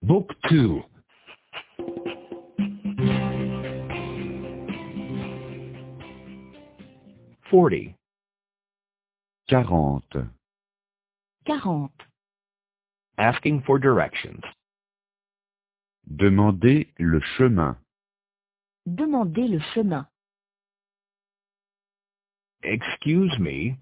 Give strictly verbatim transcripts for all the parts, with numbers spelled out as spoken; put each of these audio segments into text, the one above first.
Book two. Forty. quarante. quarante. Asking for directions. Demandez le chemin. Demandez le chemin. Excuse me.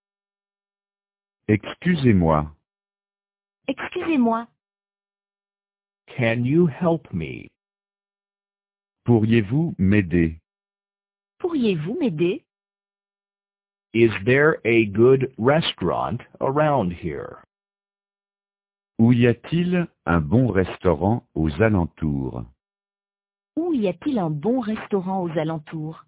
Excusez-moi. Excusez-moi. Can you help me? Pourriez-vous m'aider? Pourriez-vous m'aider? Is there a good restaurant around here? Où y a-t-il un bon restaurant aux alentours? Où y a-t-il un bon restaurant aux alentours?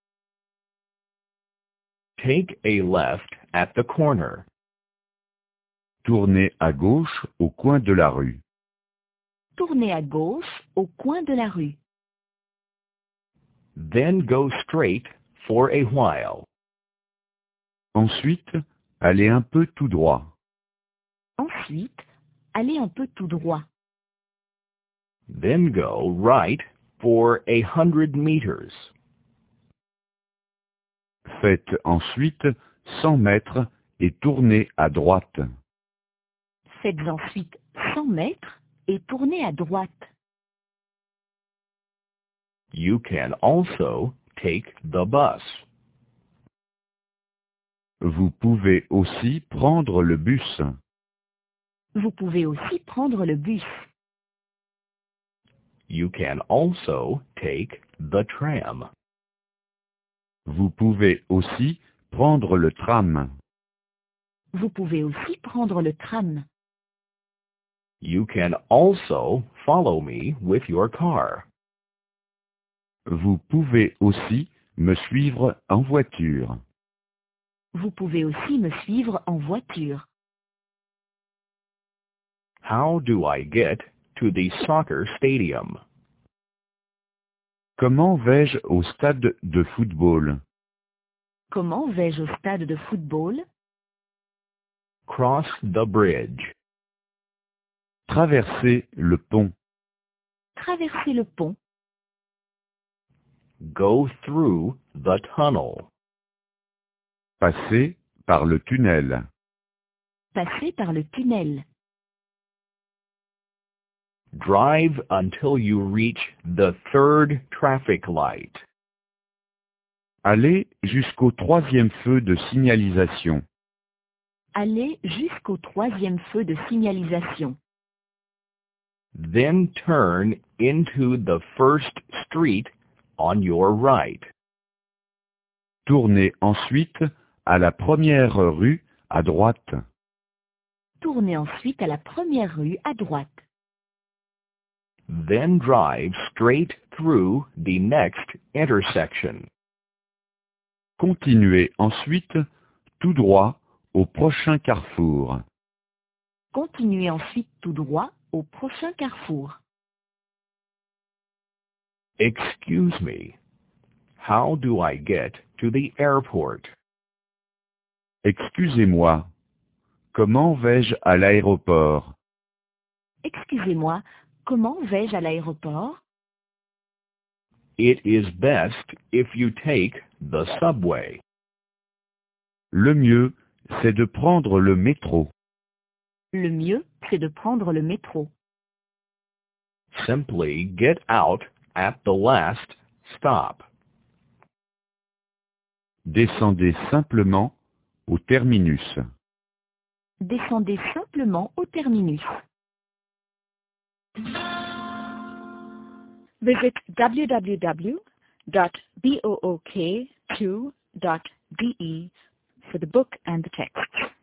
Take a left at the corner. Tournez à gauche au coin de la rue. Tournez à gauche au coin de la rue. Then go straight for a while. Ensuite, allez un peu tout droit. Ensuite, allez un peu tout droit. Then go right for a hundred meters. Faites ensuite cent mètres et tournez à droite. Faites ensuite cent mètres et tournez à droite. You can also take the bus. Vous pouvez aussi prendre le bus. Vous pouvez aussi prendre le bus. You can also take the tram. Vous pouvez aussi prendre le tram. Vous pouvez aussi prendre le tram. You can also follow me with your car. Vous pouvez aussi me suivre en voiture. Vous pouvez aussi me suivre en voiture. How do I get to the soccer stadium? Comment vais-je au stade de football? Comment vais-je au stade de football? Cross the bridge. Traverser le pont. Traverser le pont. Go through the tunnel. Passer par le tunnel. Passer par le tunnel. Drive until you reach the third traffic light. Allez jusqu'au troisième feu de signalisation. Allez jusqu'au troisième feu de signalisation. Then turn into the first street on your right. Tournez ensuite à la première rue à droite. Tournez ensuite à la première rue à droite. Then drive straight through the next intersection. Continuez ensuite tout droit au prochain carrefour. Continuez ensuite tout droit au prochain carrefour. Excuse me. How do I get to the airport? Excusez-moi. Comment vais-je à l'aéroport? Excusez-moi, comment vais-je à l'aéroport? It is best if you take the subway. Le mieux, c'est de prendre le métro. Le mieux, c'est de prendre le métro. Simply get out at the last stop. Descendez simplement au terminus. Descendez simplement au terminus. Visit w w w dot book two dot d e for the book and the text.